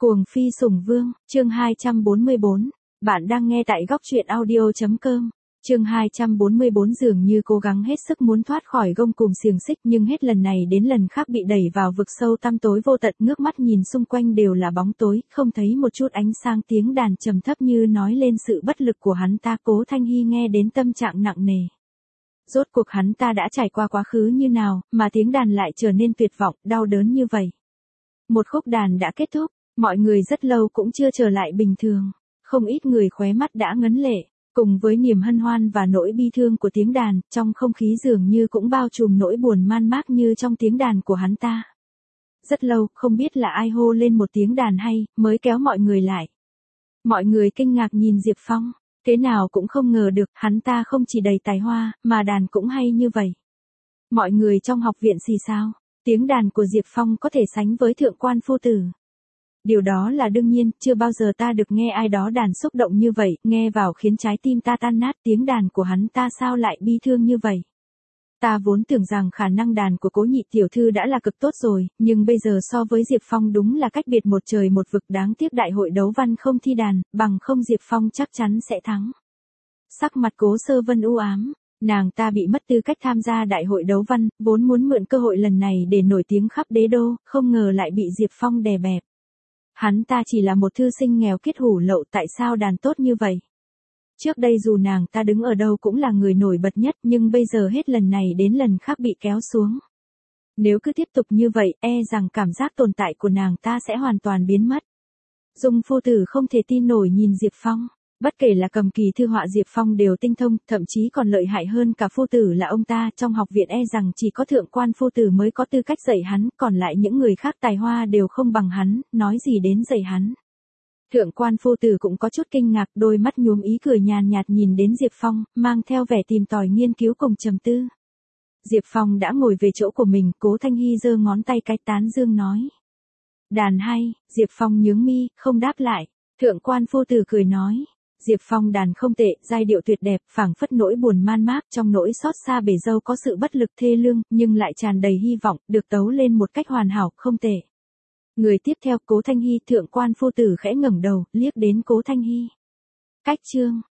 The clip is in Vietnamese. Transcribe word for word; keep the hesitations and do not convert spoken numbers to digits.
Cuồng phi sủng vương, chương hai trăm bốn mươi bốn. Bạn đang nghe tại góc truyện audio chấm com. Chương hai trăm bốn mươi bốn dường như cố gắng hết sức muốn thoát khỏi gông cùm xiềng xích nhưng hết lần này đến lần khác bị đẩy vào vực sâu tăm tối vô tận, ngước mắt nhìn xung quanh đều là bóng tối, không thấy một chút ánh sáng. Tiếng đàn trầm thấp như nói lên sự bất lực của hắn ta. Cố Thanh Hy nghe đến tâm trạng nặng nề. Rốt cuộc hắn ta đã trải qua quá khứ như nào, mà tiếng đàn lại trở nên tuyệt vọng, đau đớn như vậy. Một khúc đàn đã kết thúc, mọi người rất lâu cũng chưa trở lại bình thường. Không ít người khóe mắt đã ngấn lệ, cùng với niềm hân hoan và nỗi bi thương của tiếng đàn, trong không khí dường như cũng bao trùm nỗi buồn man mác như trong tiếng đàn của hắn ta. Rất lâu, không biết là ai hô lên một tiếng đàn hay, mới kéo mọi người lại. Mọi người kinh ngạc nhìn Diệp Phong, thế nào cũng không ngờ được, hắn ta không chỉ đầy tài hoa, mà đàn cũng hay như vậy. Mọi người trong học viện xì xào, tiếng đàn của Diệp Phong có thể sánh với thượng quan phu tử. Điều đó là đương nhiên, chưa bao giờ ta được nghe ai đó đàn xúc động như vậy, nghe vào khiến trái tim ta tan nát. Tiếng đàn của hắn ta sao lại bi thương như vậy? Ta vốn tưởng rằng khả năng đàn của Cố nhị tiểu thư đã là cực tốt rồi, nhưng bây giờ so với Diệp Phong đúng là cách biệt một trời một vực. Đáng tiếc đại hội đấu văn không thi đàn, bằng không Diệp Phong chắc chắn sẽ thắng. Sắc mặt Cố Sơ Vân u ám, nàng ta bị mất tư cách tham gia đại hội đấu văn, vốn muốn mượn cơ hội lần này để nổi tiếng khắp đế đô, không ngờ lại bị Diệp Phong đè bẹp. Hắn ta chỉ là một thư sinh nghèo kiết hủ lậu, tại sao đàn tốt như vậy? Trước đây dù nàng ta đứng ở đâu cũng là người nổi bật nhất, nhưng bây giờ hết lần này đến lần khác bị kéo xuống. Nếu cứ tiếp tục như vậy, e rằng cảm giác tồn tại của nàng ta sẽ hoàn toàn biến mất. Dung phu tử không thể tin nổi nhìn Diệp Phong. Bất kể là cầm kỳ thư họa Diệp Phong đều tinh thông, thậm chí còn lợi hại hơn cả phu tử là ông ta. Trong học viện e rằng chỉ có thượng quan phu tử mới có tư cách dạy hắn, còn lại những người khác tài hoa đều không bằng hắn, nói gì đến dạy hắn. Thượng quan phu tử cũng có chút kinh ngạc, đôi mắt nhuốm ý cười nhàn nhạt nhìn đến Diệp Phong, mang theo vẻ tìm tòi nghiên cứu cùng trầm tư. Diệp Phong đã ngồi về chỗ của mình, Cố Thanh Hy giơ ngón tay cái tán dương nói. Đàn hay. Diệp Phong nhướng mi, không đáp lại. Thượng quan phu tử cười nói. Diệp Phong đàn không tệ, giai điệu tuyệt đẹp, phảng phất nỗi buồn man mác trong nỗi xót xa bể dâu có sự bất lực thê lương, nhưng lại tràn đầy hy vọng, được tấu lên một cách hoàn hảo, không tệ. Người tiếp theo, Cố Thanh Hy. Thượng quan phu tử khẽ ngẩng đầu, liếc đến Cố Thanh Hy. Cách chương,